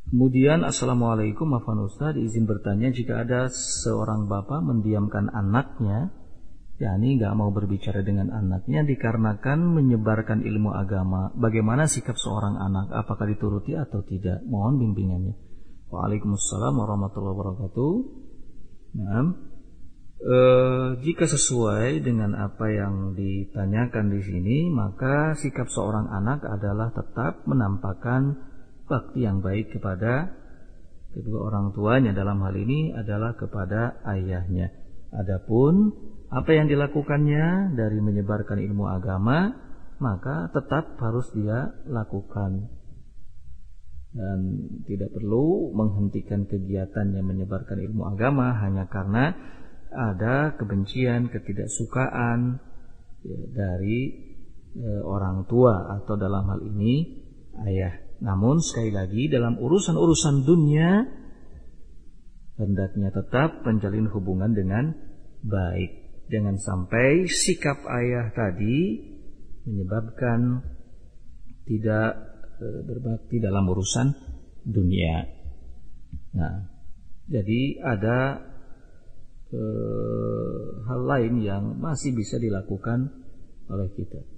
Kemudian Assalamualaikum Afwan Ustaz, izin bertanya, jika ada seorang bapak mendiamkan anaknya, yakni nggak mau berbicara dengan anaknya dikarenakan menyebarkan ilmu agama, bagaimana sikap seorang anak? Apakah dituruti atau tidak? Mohon bimbingannya. Waalaikumsalam warahmatullahi wabarakatuh. Nah, jika sesuai dengan apa yang ditanyakan di sini, maka sikap seorang anak adalah tetap menampakkan bakti yang baik kepada kedua orang tuanya, dalam hal ini adalah kepada ayahnya. Adapun apa yang dilakukannya dari menyebarkan ilmu agama, maka tetap harus dia lakukan dan tidak perlu menghentikan kegiatannya menyebarkan ilmu agama hanya karena ada kebencian, ketidaksukaan dari orang tua atau dalam hal ini ayah. Namun sekali lagi, dalam urusan-urusan dunia hendaknya tetap menjalin hubungan dengan baik. Jangan sampai sikap ayah tadi menyebabkan tidak berbakti dalam urusan dunia. Nah, jadi ada hal lain yang masih bisa dilakukan oleh kita.